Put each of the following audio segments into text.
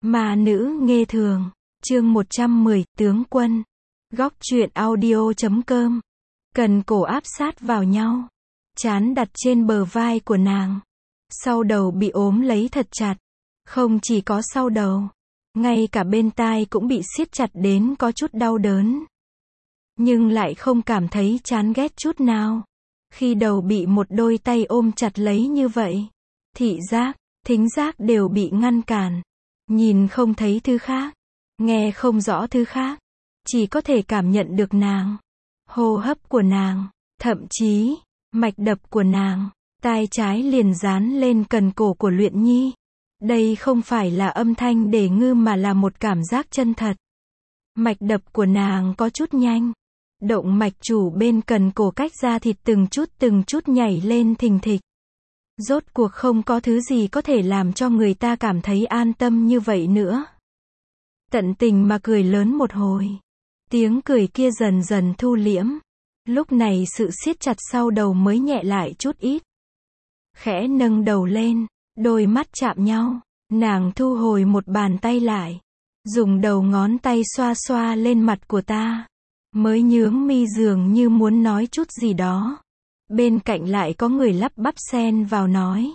Ma nữ nghê thường, chương 110, tướng quân. Góc truyện audio.com. Cần cổ áp sát vào nhau, trán đặt trên bờ vai của nàng. Sau đầu bị ốm lấy thật chặt. Không chỉ có sau đầu, ngay cả bên tai cũng bị siết chặt đến có chút đau đớn. Nhưng lại không cảm thấy chán ghét chút nào. Khi đầu bị một đôi tay ôm chặt lấy như vậy, thị giác, thính giác đều bị ngăn cản. Nhìn không thấy thứ khác, nghe không rõ thứ khác, chỉ có thể cảm nhận được nàng, hô hấp của nàng, thậm chí, mạch đập của nàng. Tai trái liền dán lên cần cổ của Luyện Nhi. Đây không phải là âm thanh để ngư mà là một cảm giác chân thật. Mạch đập của nàng có chút nhanh. Động mạch chủ bên cần cổ cách da thịt từng chút nhảy lên thình thịch. Rốt cuộc không có thứ gì có thể làm cho người ta cảm thấy an tâm như vậy nữa. Tận tình mà cười lớn một hồi. Tiếng cười kia dần dần thu liễm. Lúc này sự siết chặt sau đầu mới nhẹ lại chút ít. Khẽ nâng đầu lên, đôi mắt chạm nhau. Nàng thu hồi một bàn tay lại. Dùng đầu ngón tay xoa xoa lên mặt của ta. Mới nhướng mi dường như muốn nói chút gì đó. Bên cạnh lại có người lắp bắp xen vào nói.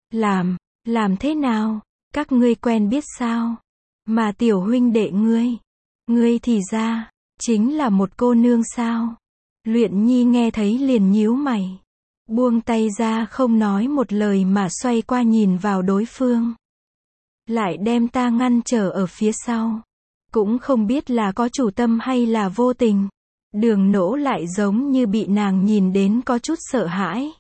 Làm thế nào? Các ngươi quen biết sao? Mà tiểu huynh đệ ngươi thì ra, chính là một cô nương sao? Luyện Nhi nghe thấy liền nhíu mày. Buông tay ra không nói một lời mà xoay qua nhìn vào đối phương. Lại đem ta ngăn trở ở phía sau. Cũng không biết là có chủ tâm hay là vô tình. Đường Nỗ lại giống như bị nàng nhìn đến có chút sợ hãi.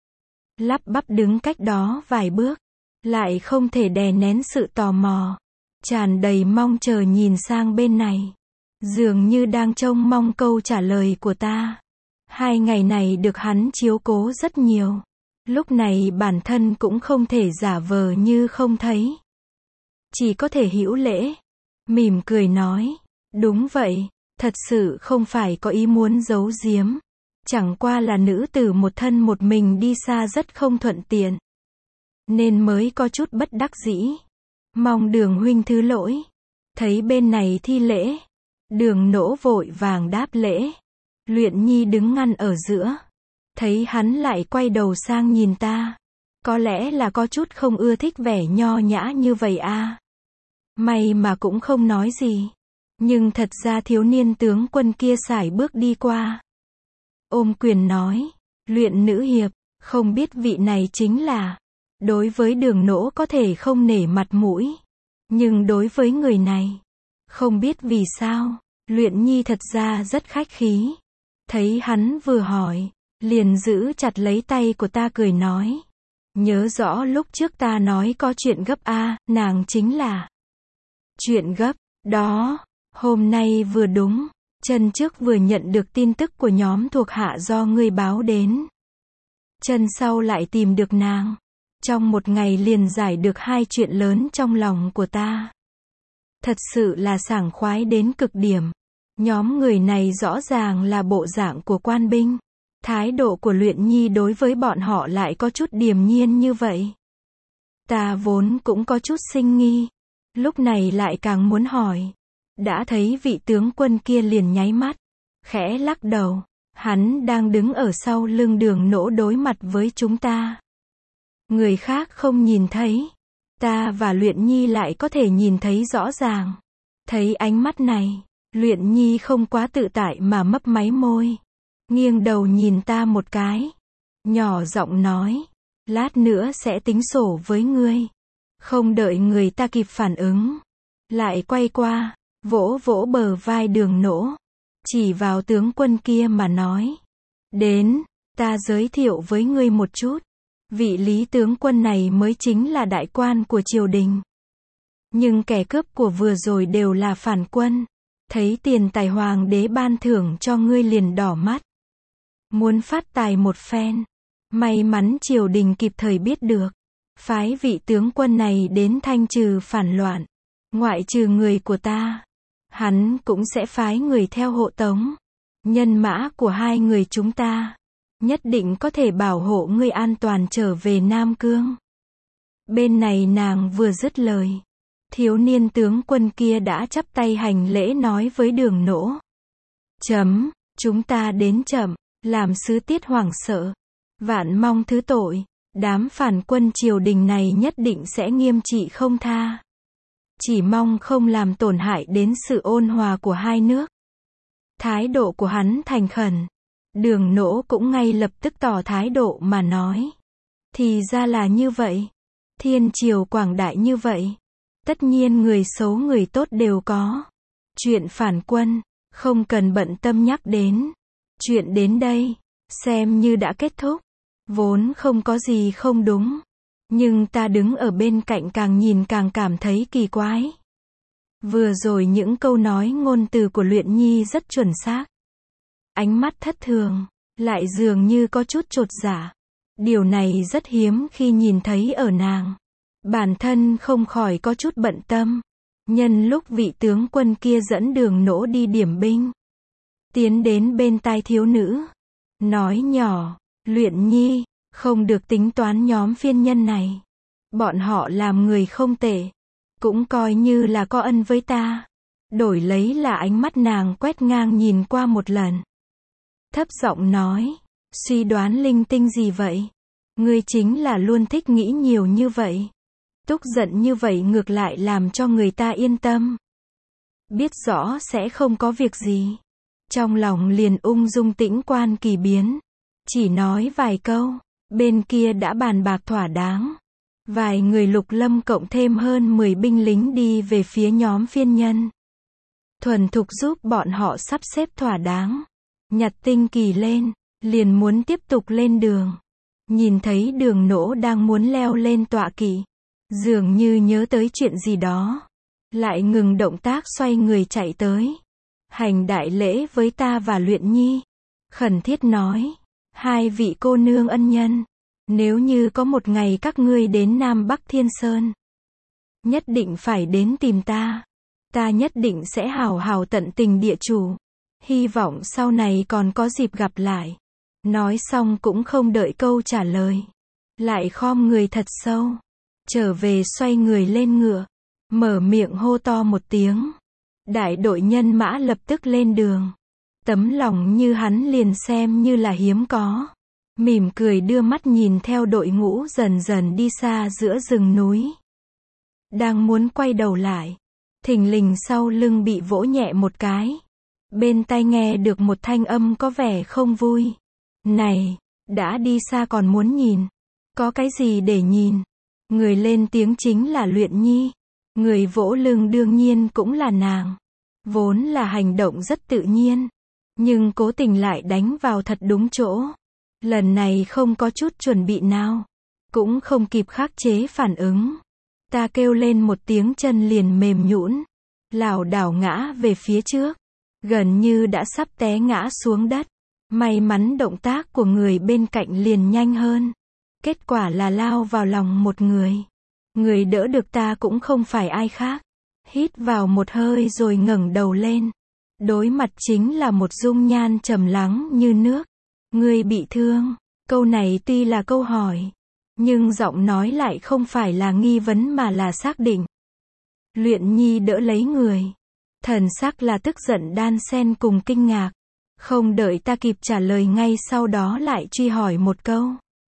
Lắp bắp đứng cách đó vài bước. Lại không thể đè nén sự tò mò. Tràn đầy mong chờ nhìn sang bên này. Dường như đang trông mong câu trả lời của ta. 2 ngày này được hắn chiếu cố rất nhiều. Lúc này bản thân cũng không thể giả vờ như không thấy. Chỉ có thể hữu lễ. Mỉm cười nói. Đúng vậy, thật sự không phải có ý muốn giấu giếm. Chẳng qua là nữ tử một thân một mình đi xa rất không thuận tiện. Nên mới có chút bất đắc dĩ. Mong Đường huynh thứ lỗi. Thấy bên này thi lễ. Đường Nỗ vội vàng đáp lễ. Luyện Nhi đứng ngăn ở giữa. Thấy hắn lại quay đầu sang nhìn ta. Có lẽ là có chút không ưa thích vẻ nho nhã như vậy à. May mà cũng không nói gì. Nhưng thật ra thiếu niên tướng quân kia sải bước đi qua. Ôm quyền nói. Luyện nữ hiệp, không biết vị này chính là. Đối với Đường Nỗ có thể không nể mặt mũi. Nhưng đối với người này, không biết vì sao, Luyện Nhi thật ra rất khách khí. Thấy hắn vừa hỏi, liền giữ chặt lấy tay của ta cười nói. Nhớ rõ lúc trước ta nói có chuyện gấp a, nàng chính là. Chuyện gấp, đó, hôm nay vừa đúng, chân trước vừa nhận được tin tức của nhóm thuộc hạ do ngươi báo đến. Chân sau lại tìm được nàng. Trong một ngày liền giải được 2 chuyện lớn trong lòng của ta. Thật sự là sảng khoái đến cực điểm. Nhóm người này rõ ràng là bộ dạng của quan binh. Thái độ của Luyện Nhi đối với bọn họ lại có chút điềm nhiên như vậy. Ta vốn cũng có chút sinh nghi. Lúc này lại càng muốn hỏi. Đã thấy vị tướng quân kia liền nháy mắt. Khẽ lắc đầu. Hắn đang đứng ở sau lưng Đường Nỗ đối mặt với chúng ta. Người khác không nhìn thấy. Ta và Luyện Nhi lại có thể nhìn thấy rõ ràng. Thấy ánh mắt này, Luyện Nhi không quá tự tại mà mấp máy môi. Nghiêng đầu nhìn ta một cái. Nhỏ giọng nói. Lát nữa sẽ tính sổ với ngươi. Không đợi người ta kịp phản ứng. Lại quay qua, vỗ vỗ bờ vai Đường Nỗ. Chỉ vào tướng quân kia mà nói. Đến, ta giới thiệu với ngươi một chút. Vị Lý tướng quân này mới chính là đại quan của triều đình. Nhưng kẻ cướp của vừa rồi đều là phản quân. Thấy tiền tài hoàng đế ban thưởng cho ngươi liền đỏ mắt. Muốn phát tài một phen. May mắn triều đình kịp thời biết được. Phái vị tướng quân này đến thanh trừ phản loạn. Ngoại trừ người của ta. Hắn cũng sẽ phái người theo hộ tống. Nhân mã của 2 người chúng ta. Nhất định có thể bảo hộ ngươi an toàn trở về Nam Cương. Bên này nàng vừa dứt lời. Thiếu niên tướng quân kia đã chắp tay hành lễ nói với Đường Nỗ. Chúng ta đến chậm, làm sứ tiết hoảng sợ. Vạn mong thứ tội, đám phản quân triều đình này nhất định sẽ nghiêm trị không tha. Chỉ mong không làm tổn hại đến sự ôn hòa của hai nước. Thái độ của hắn thành khẩn. Đường Nỗ cũng ngay lập tức tỏ thái độ mà nói. Thì ra là như vậy. Thiên triều quảng đại như vậy. Tất nhiên người xấu người tốt đều có. Chuyện phản quân, không cần bận tâm nhắc đến. Chuyện đến đây, xem như đã kết thúc. Vốn không có gì không đúng. Nhưng ta đứng ở bên cạnh càng nhìn càng cảm thấy kỳ quái. Vừa rồi những câu nói ngôn từ của Luyện Nhi rất chuẩn xác. Ánh mắt thất thường, lại dường như có chút chột dạ. Điều này rất hiếm khi nhìn thấy ở nàng. Bản thân không khỏi có chút bận tâm. Nhân lúc vị tướng quân kia dẫn Đường Nỗ đi điểm binh, tiến đến bên tai thiếu nữ, nói nhỏ, Luyện Nhi, không được tính toán nhóm phiên nhân này. Bọn họ làm người không tệ, cũng coi như là có ân với ta. Đổi lấy là ánh mắt nàng quét ngang nhìn qua một lần. Thấp giọng nói, suy đoán linh tinh gì vậy? Ngươi chính là luôn thích nghĩ nhiều như vậy. Tức giận như vậy ngược lại làm cho người ta yên tâm. Biết rõ sẽ không có việc gì. Trong lòng liền ung dung tĩnh quan kỳ biến. Chỉ nói vài câu, bên kia đã bàn bạc thỏa đáng. Vài người Lục Lâm cộng thêm hơn 10 binh lính đi về phía nhóm phiên nhân. Thuần thục giúp bọn họ sắp xếp thỏa đáng. Nhặt tinh kỳ lên, liền muốn tiếp tục lên đường. Nhìn thấy Đường Nỗ đang muốn leo lên tọa kỵ. Dường như nhớ tới chuyện gì đó. Lại ngừng động tác xoay người chạy tới. Hành đại lễ với ta và Luyện Nhi. Khẩn thiết nói. Hai vị cô nương ân nhân. Nếu như có một ngày các ngươi đến Nam Bắc Thiên Sơn. Nhất định phải đến tìm ta. Ta nhất định sẽ hào hào tận tình địa chủ. Hy vọng sau này còn có dịp gặp lại. Nói xong cũng không đợi câu trả lời. Lại khom người thật sâu. Trở về xoay người lên ngựa. Mở miệng hô to một tiếng. Đại đội nhân mã lập tức lên đường. Tấm lòng như hắn liền xem như là hiếm có. Mỉm cười đưa mắt nhìn theo đội ngũ dần dần đi xa giữa rừng núi. Đang muốn quay đầu lại. Thình lình sau lưng bị vỗ nhẹ một cái. Bên tai nghe được một thanh âm có vẻ không vui. Này, đã đi xa còn muốn nhìn. Có cái gì để nhìn? Người lên tiếng chính là Luyện Nhi. Người vỗ lưng đương nhiên cũng là nàng. Vốn là hành động rất tự nhiên. Nhưng cố tình lại đánh vào thật đúng chỗ. Lần này không có chút chuẩn bị nào. Cũng không kịp khắc chế phản ứng. Ta kêu lên một tiếng chân liền mềm nhũn. Lảo đảo ngã về phía trước. Gần như đã sắp té ngã xuống đất. May mắn động tác của người bên cạnh liền nhanh hơn. Kết quả là lao vào lòng một người. Người đỡ được ta cũng không phải ai khác. Hít vào một hơi rồi ngẩng đầu lên. Đối mặt chính là một dung nhan trầm lắng như nước. Ngươi bị thương. Câu này tuy là câu hỏi. Nhưng giọng nói lại không phải là nghi vấn mà là xác định. Luyện Nhi đỡ lấy người. Thần sắc là tức giận đan xen cùng kinh ngạc. Không đợi ta kịp trả lời ngay sau đó lại truy hỏi một câu.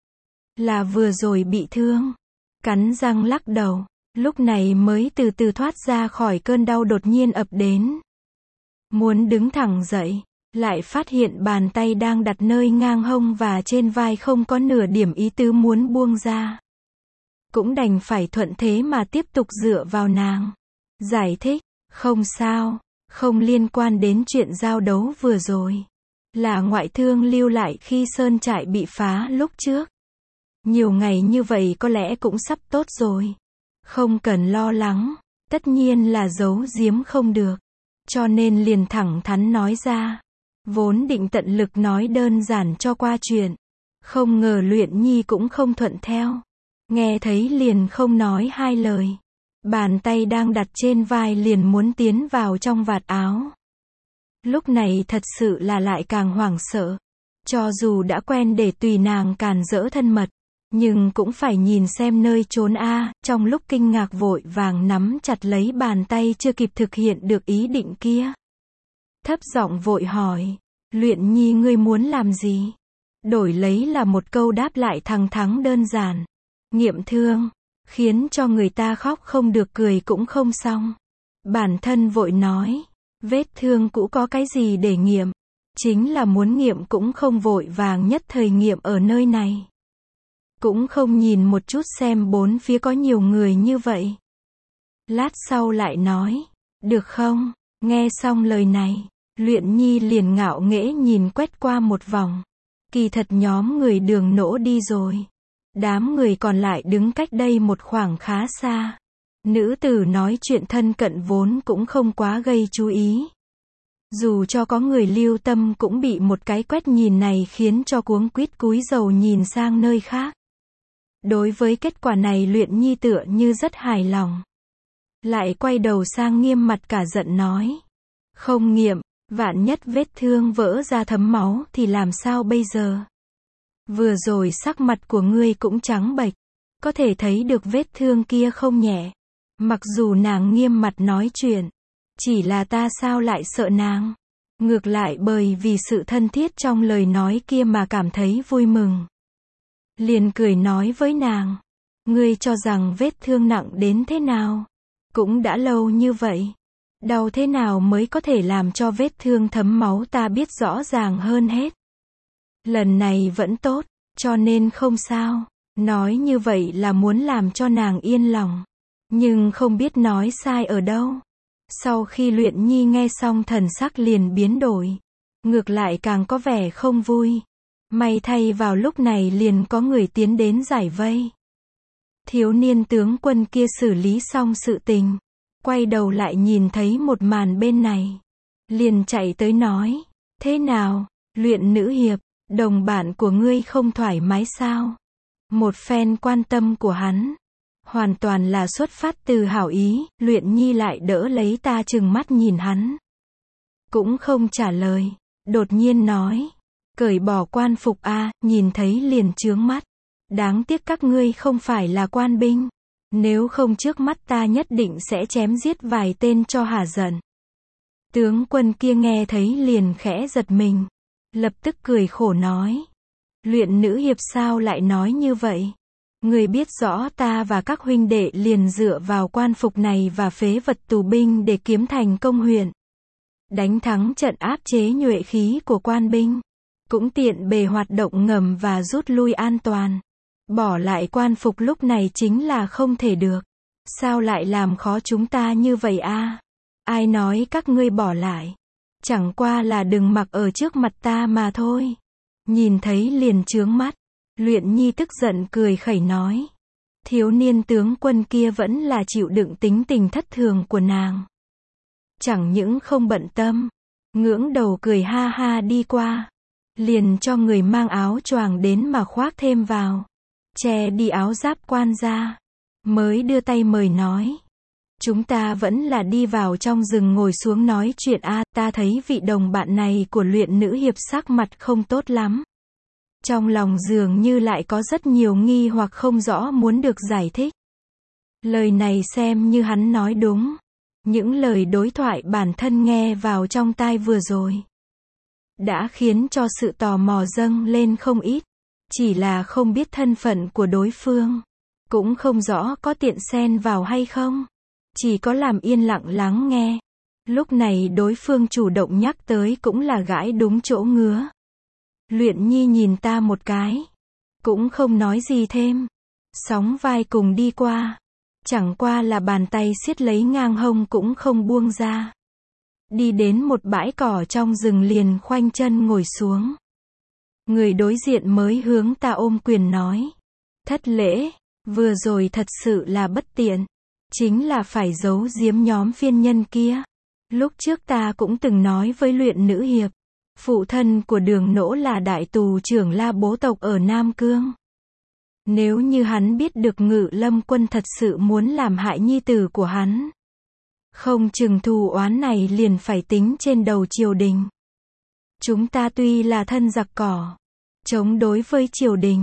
Là vừa rồi bị thương. Cắn răng lắc đầu. Lúc này mới từ từ thoát ra khỏi cơn đau đột nhiên ập đến. Muốn đứng thẳng dậy. Lại phát hiện bàn tay đang đặt nơi ngang hông và trên vai không có nửa điểm ý tứ muốn buông ra. Cũng đành phải thuận thế mà tiếp tục dựa vào nàng. Giải thích, không sao, không liên quan đến chuyện giao đấu vừa rồi. Là ngoại thương lưu lại khi sơn trại bị phá lúc trước. Nhiều ngày như vậy có lẽ cũng sắp tốt rồi. Không cần lo lắng, tất nhiên là giấu giếm không được. Cho nên liền thẳng thắn nói ra. Vốn định tận lực nói đơn giản cho qua chuyện. Không ngờ Luyện Nhi cũng không thuận theo. Nghe thấy liền không nói hai lời. Bàn tay đang đặt trên vai liền muốn tiến vào trong vạt áo. Lúc này thật sự là lại càng hoảng sợ. Cho dù đã quen để tùy nàng càn rỡ thân mật. Nhưng cũng phải nhìn xem nơi trốn a, trong lúc kinh ngạc vội vàng nắm chặt lấy bàn tay chưa kịp thực hiện được ý định kia. Thấp giọng vội hỏi, Luyện Nhi ngươi muốn làm gì? Đổi lấy là một câu đáp lại thẳng thắn đơn giản. Nghiệm thương, khiến cho người ta khóc không được cười cũng không xong. Bản thân vội nói, vết thương cũ có cái gì để nghiệm? Chính là muốn nghiệm cũng không vội vàng nhất thời nghiệm ở nơi này. Cũng không nhìn một chút xem bốn phía có nhiều người như vậy. Lát sau lại nói, được không? Nghe xong lời này, Luyện Nhi liền ngạo nghễ nhìn quét qua một vòng. Kỳ thật nhóm người Đường Nỗ đi rồi. Đám người còn lại đứng cách đây một khoảng khá xa. Nữ tử nói chuyện thân cận vốn cũng không quá gây chú ý. Dù cho có người lưu tâm cũng bị một cái quét nhìn này khiến cho cuống quýt cúi đầu nhìn sang nơi khác. Đối với kết quả này Luyện Nhi tựa như rất hài lòng. Lại quay đầu sang Nghiêm mặt cả giận nói. Không nghiệm, vạn nhất vết thương vỡ ra thấm máu thì làm sao bây giờ? Vừa rồi sắc mặt của ngươi cũng trắng bệch. Có thể thấy được vết thương kia không nhẹ. Mặc dù nàng nghiêm mặt nói chuyện. Chỉ là ta sao lại sợ nàng? Ngược lại bởi vì sự thân thiết trong lời nói kia mà cảm thấy vui mừng. Liền cười nói với nàng. Ngươi cho rằng vết thương nặng đến thế nào? Cũng đã lâu như vậy. Đau thế nào mới có thể làm cho vết thương thấm máu ta biết rõ ràng hơn hết. Lần này vẫn tốt, cho nên không sao. Nói như vậy là muốn làm cho nàng yên lòng. Nhưng không biết nói sai ở đâu. Sau khi Luyện Nhi nghe xong thần sắc liền biến đổi. Ngược lại càng có vẻ không vui. May thay vào lúc này liền có người tiến đến giải vây. Thiếu niên tướng quân kia xử lý xong sự tình. Quay đầu lại nhìn thấy một màn bên này. Liền chạy tới nói. Thế nào, Luyện nữ hiệp, đồng bạn của ngươi không thoải mái sao? Một phen quan tâm của hắn. Hoàn toàn là xuất phát từ hảo ý, Luyện Nhi lại đỡ lấy ta chừng mắt nhìn hắn. Cũng không trả lời. Đột nhiên nói. Cởi bỏ quan phục a, nhìn thấy liền chướng mắt. Đáng tiếc các ngươi không phải là quan binh. Nếu không trước mắt ta nhất định sẽ chém giết vài tên cho hả giận. Tướng quân kia nghe thấy liền khẽ giật mình. Lập tức cười khổ nói. Luyện nữ hiệp sao lại nói như vậy? Người biết rõ ta và các huynh đệ liền dựa vào quan phục này và phế vật tù binh để kiếm thành công huyện. Đánh thắng trận áp chế nhuệ khí của quan binh. Cũng tiện bề hoạt động ngầm và rút lui an toàn. Bỏ lại quan phục lúc này chính là không thể được. Sao lại làm khó chúng ta như vậy a? Ai nói các ngươi bỏ lại? Chẳng qua là đừng mặc ở trước mặt ta mà thôi. Nhìn thấy liền chướng mắt. Luyện Nhi tức giận cười khẩy nói. Thiếu niên tướng quân kia vẫn là chịu đựng tính tình thất thường của nàng. Chẳng những không bận tâm. Ngưỡng đầu cười ha ha đi qua. Liền cho người mang áo choàng đến mà khoác thêm vào. Che đi áo giáp quan ra. Mới đưa tay mời nói. Chúng ta vẫn là đi vào trong rừng ngồi xuống nói chuyện a, ta thấy vị đồng bạn này của Luyện nữ hiệp sắc mặt không tốt lắm. Trong lòng dường như lại có rất nhiều nghi hoặc không rõ muốn được giải thích. Lời này xem như hắn nói đúng. Những lời đối thoại bản thân nghe vào trong tai vừa rồi. Đã khiến cho sự tò mò dâng lên không ít. Chỉ là không biết thân phận của đối phương. Cũng không rõ có tiện xen vào hay không. Chỉ có làm yên lặng lắng nghe. Lúc này đối phương chủ động nhắc tới cũng là gãi đúng chỗ ngứa. Luyện Nhi nhìn ta một cái. Cũng không nói gì thêm. Sóng vai cùng đi qua. Chẳng qua là bàn tay siết lấy ngang hông cũng không buông ra. Đi đến một bãi cỏ trong rừng liền khoanh chân ngồi xuống. Người đối diện mới hướng ta ôm quyền nói. Thất lễ, vừa rồi thật sự là bất tiện. Chính là phải giấu giếm nhóm phiên nhân kia. Lúc trước ta cũng từng nói với Luyện nữ hiệp. Phụ thân của Đường Nỗ là đại tù trưởng La Bố tộc ở Nam Cương. Nếu như hắn biết được Ngự Lâm quân thật sự muốn làm hại nhi tử của hắn. Không chừng thù oán này liền phải tính trên đầu triều đình. Chúng ta tuy là thân giặc cỏ. Chống đối với triều đình.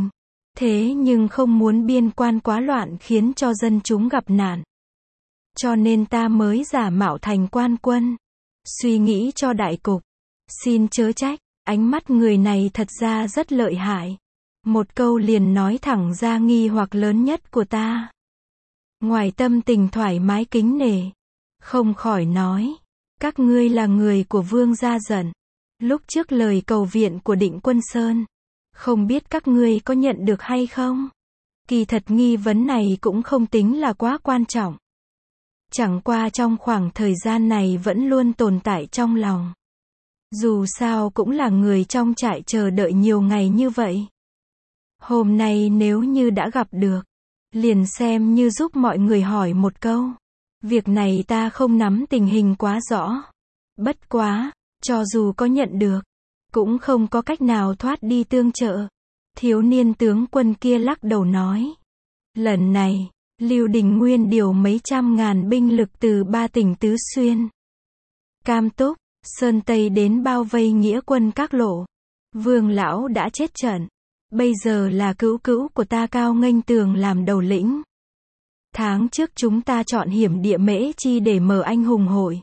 Thế nhưng không muốn biên quan quá loạn khiến cho dân chúng gặp nạn. Cho nên ta mới giả mạo thành quan quân. Suy nghĩ cho đại cục. Xin chớ trách, ánh mắt người này thật ra rất lợi hại. Một câu liền nói thẳng ra nghi hoặc lớn nhất của ta. Ngoài tâm tình thoải mái kính nể, không khỏi nói, các ngươi là người của Vương gia giận. Lúc trước lời cầu viện của Định Quân Sơn, không biết các ngươi có nhận được hay không? Kỳ thật nghi vấn này cũng không tính là quá quan trọng. Chẳng qua trong khoảng thời gian này vẫn luôn tồn tại trong lòng. Dù sao cũng là người trong trại chờ đợi nhiều ngày như vậy. Hôm nay nếu như đã gặp được, liền xem như giúp mọi người hỏi một câu. Việc này ta không nắm tình hình quá rõ. Bất quá, cho dù có nhận được, cũng không có cách nào thoát đi tương trợ. Thiếu niên tướng quân kia lắc đầu nói. Lần này, Lưu Đình Nguyên điều mấy trăm ngàn binh lực từ 3 tỉnh Tứ Xuyên, Cam Túc, Sơn Tây đến bao vây nghĩa quân các lộ. Vương lão đã chết trận. Bây giờ là cứu cứu của ta Cao Nghênh Tường làm đầu lĩnh. Tháng trước chúng ta chọn hiểm địa Mễ Chi để mở anh hùng hội.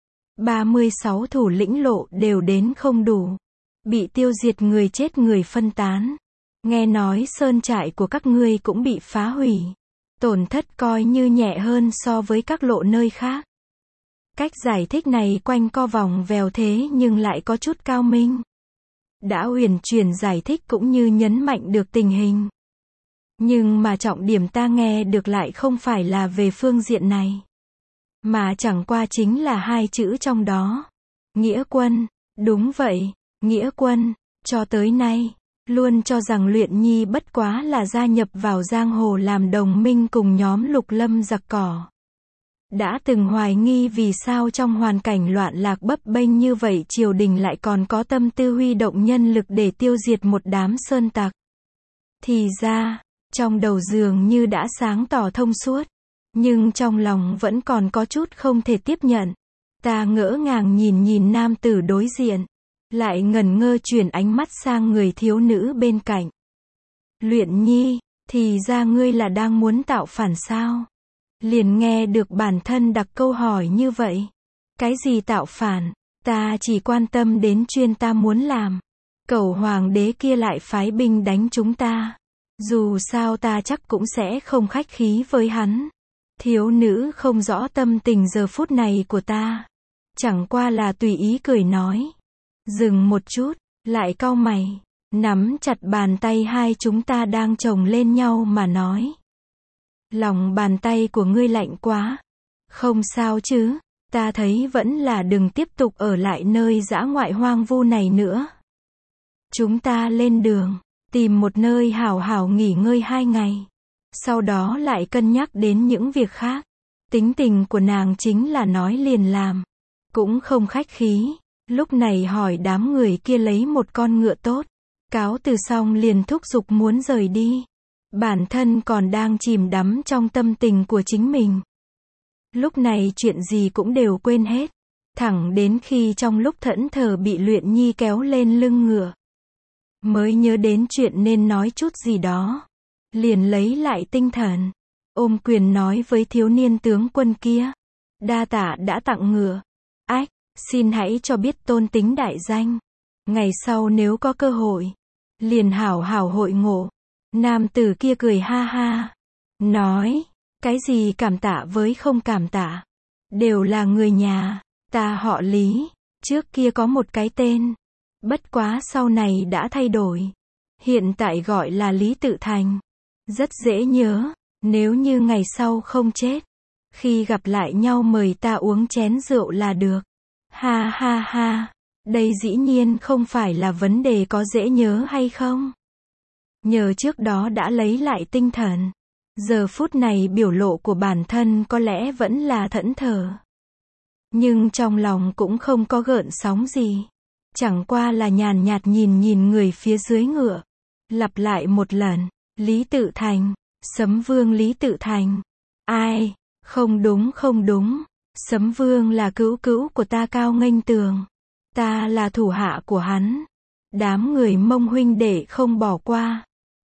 36 thủ lĩnh lộ đều đến không đủ. Bị tiêu diệt người chết người phân tán. Nghe nói sơn trại của các ngươi cũng bị phá hủy. Tổn thất coi như nhẹ hơn so với các lộ nơi khác. Cách giải thích này quanh co vòng vèo thế nhưng lại có chút cao minh. Đã uyển chuyển giải thích cũng như nhấn mạnh được tình hình. Nhưng mà trọng điểm ta nghe được lại không phải là về phương diện này. Mà chẳng qua chính là hai chữ trong đó. Nghĩa quân. Đúng vậy, nghĩa quân. Cho tới nay, luôn cho rằng Luyện Nhi bất quá là gia nhập vào giang hồ làm đồng minh cùng nhóm Lục Lâm giặc cỏ. Đã từng hoài nghi vì sao trong hoàn cảnh loạn lạc bấp bênh như vậy triều đình lại còn có tâm tư huy động nhân lực để tiêu diệt một đám sơn tặc. Thì ra, trong đầu dường như đã sáng tỏ thông suốt, nhưng trong lòng vẫn còn có chút không thể tiếp nhận. Ta ngỡ ngàng nhìn nam tử đối diện, lại ngẩn ngơ chuyển ánh mắt sang người thiếu nữ bên cạnh. Luyện Nhi, thì ra ngươi là đang muốn tạo phản sao? Liền nghe được bản thân đặt câu hỏi như vậy. Cái gì tạo phản? Ta chỉ quan tâm đến chuyện ta muốn làm. Cẩu hoàng đế kia lại phái binh đánh chúng ta. Dù sao ta chắc cũng sẽ không khách khí với hắn. Thiếu nữ không rõ tâm tình giờ phút này của ta. Chẳng qua là tùy ý cười nói. Dừng một chút, lại cau mày, nắm chặt bàn tay hai chúng ta đang chồng lên nhau mà nói. Lòng bàn tay của ngươi lạnh quá. Không sao chứ, ta thấy vẫn là đừng tiếp tục ở lại nơi dã ngoại hoang vu này nữa. Chúng ta lên đường, tìm một nơi hảo hảo nghỉ ngơi 2 ngày. Sau đó lại cân nhắc đến những việc khác. Tính tình của nàng chính là nói liền làm. Cũng không khách khí. Lúc này hỏi đám người kia lấy một con ngựa tốt. Cáo từ xong liền thúc giục muốn rời đi. Bản thân còn đang chìm đắm trong tâm tình của chính mình. Lúc này chuyện gì cũng đều quên hết. Thẳng đến khi trong lúc thẫn thờ bị Luyện Nhi kéo lên lưng ngựa. Mới nhớ đến chuyện nên nói chút gì đó. Liền lấy lại tinh thần. Ôm quyền nói với thiếu niên tướng quân kia. Đa tạ đã tặng ngựa. Ách, xin hãy cho biết tôn tính đại danh. Ngày sau nếu có cơ hội, liền hảo hảo hội ngộ. Nam tử kia cười ha ha. Nói, cái gì cảm tạ với không cảm tạ. Đều là người nhà. Ta họ Lý. Trước kia có một cái tên. Bất quá sau này đã thay đổi. Hiện tại gọi là Lý Tự Thành. Rất dễ nhớ. Nếu như ngày sau không chết, khi gặp lại nhau mời ta uống chén rượu là được. Ha ha ha. Đây dĩ nhiên không phải là vấn đề có dễ nhớ hay không. Nhờ trước đó đã lấy lại tinh thần. Giờ phút này biểu lộ của bản thân có lẽ vẫn là thẫn thờ. Nhưng trong lòng cũng không có gợn sóng gì. Chẳng qua là nhàn nhạt nhìn người phía dưới ngựa. Lặp lại một lần. Lý Tự Thành. Sấm Vương Lý Tự Thành. Ai? Không đúng không đúng. Sấm Vương là cứu cứu của ta Cao Nghênh Tường. Ta là thủ hạ của hắn. Đám người Mông huynh đệ không bỏ qua.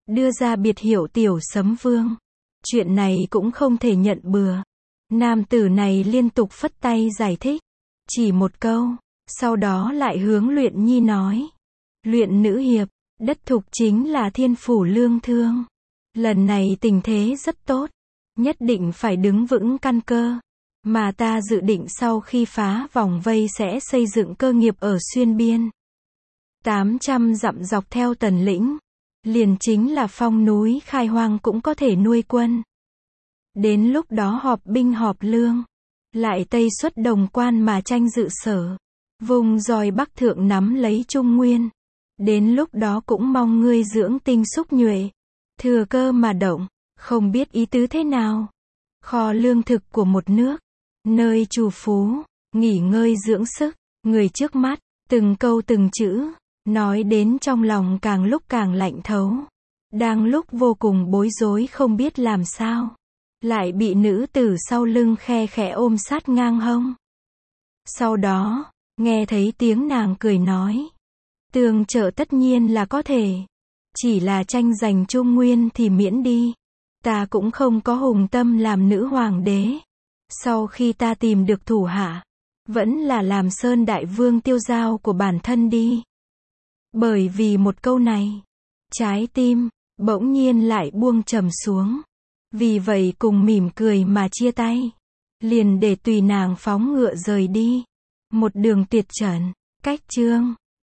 đưa ra biệt hiệu Tiểu Sấm Vương. Chuyện này cũng không thể nhận bừa. Nam tử này liên tục phất tay giải thích. Chỉ một câu, sau đó lại hướng Luyện Nhi nói. Luyện nữ hiệp, đất thục chính là thiên phủ lương thương. Lần này tình thế rất tốt. Nhất định phải đứng vững căn cơ. Mà ta dự định sau khi phá vòng vây sẽ xây dựng cơ nghiệp ở Xuyên Biên. 800 dặm dọc theo Tần lĩnh. Liền chính là phong núi khai hoang cũng có thể nuôi quân. Đến lúc đó họp binh họp lương. Lại Tây xuất Đồng Quan mà tranh dự sở. Vùng dòi Bắc thượng nắm lấy Trung Nguyên. Đến lúc đó cũng mong ngươi dưỡng tinh xúc nhuệ. Thừa cơ mà động. Không biết ý tứ thế nào. Kho lương thực của một nước. Nơi trù phú. Nghỉ ngơi dưỡng sức. Người trước mắt. Từng câu từng chữ. Nói đến trong lòng càng lúc càng lạnh thấu. Đang lúc vô cùng bối rối không biết làm sao. Lại bị nữ tử sau lưng khe khẽ ôm sát ngang hông. Sau đó, nghe thấy tiếng nàng cười nói. Tương trợ tất nhiên là có thể. Chỉ là tranh giành Trung Nguyên thì miễn đi. Ta cũng không có hùng tâm làm nữ hoàng đế. Sau khi ta tìm được thủ hạ, vẫn là làm Sơn Đại Vương tiêu dao của bản thân đi. Bởi vì một câu này, trái tim bỗng nhiên lại buông trầm xuống. Vì vậy cùng mỉm cười mà chia tay. Liền để tùy nàng phóng ngựa rời đi. Một đường tuyệt trần, cách chương